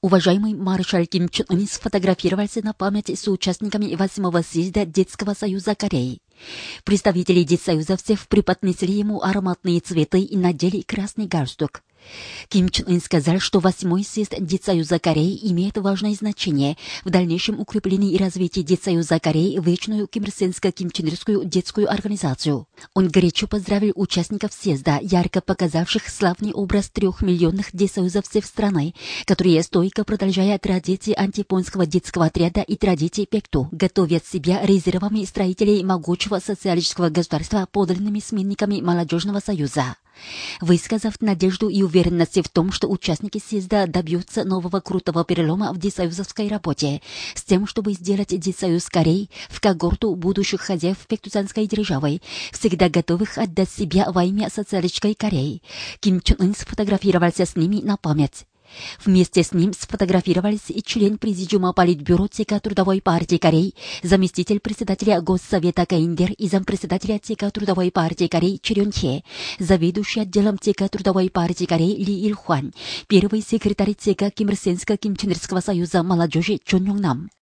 Уважаемый маршал Ким Чен Ын сфотографировался на память с участниками 8-го съезда Детского союза Кореи. Представители детсоюзовцев преподнесли ему ароматные цветы и надели красный галстук. Ким Чен Ын сказал, что 8-й съезд Детсоюза Кореи имеет важное значение в дальнейшем укреплении и развитии Детсоюза Кореи в вечную кимрсенско-кимченерскую детскую организацию. Он горячо поздравил участников съезда, ярко показавших славный образ 3 миллионных детсоюзовцев страны, которые, стойко продолжая традиции антияпонского детского отряда и традиции Пекту, готовят себя резервами строителей могучего социалистического государства подлинными сменниками молодежного союза. Высказав надежду и уверенность в том, что участники съезда добьются нового крутого перелома в детсоюзовской работе, с тем, чтобы сделать Детсоюз Кореи в когорту будущих хозяев пектусанской державы, всегда готовых отдать себя во имя социалистической Кореи, Ким Чен Ын сфотографировался с ними на память. Вместе с ним сфотографировались и член Президиума Политбюро ЦК Трудовой партии Кореи, заместитель председателя Госсовета КНДР и зампредседателя ЦК Трудовой партии Кореи Чирён Хе, заведующий отделом ЦК Трудовой партии Кореи Ли Ил Хван, первый секретарь ЦК Кимрсенско-Кимченерского союза молодежи Чон Йонг Нам.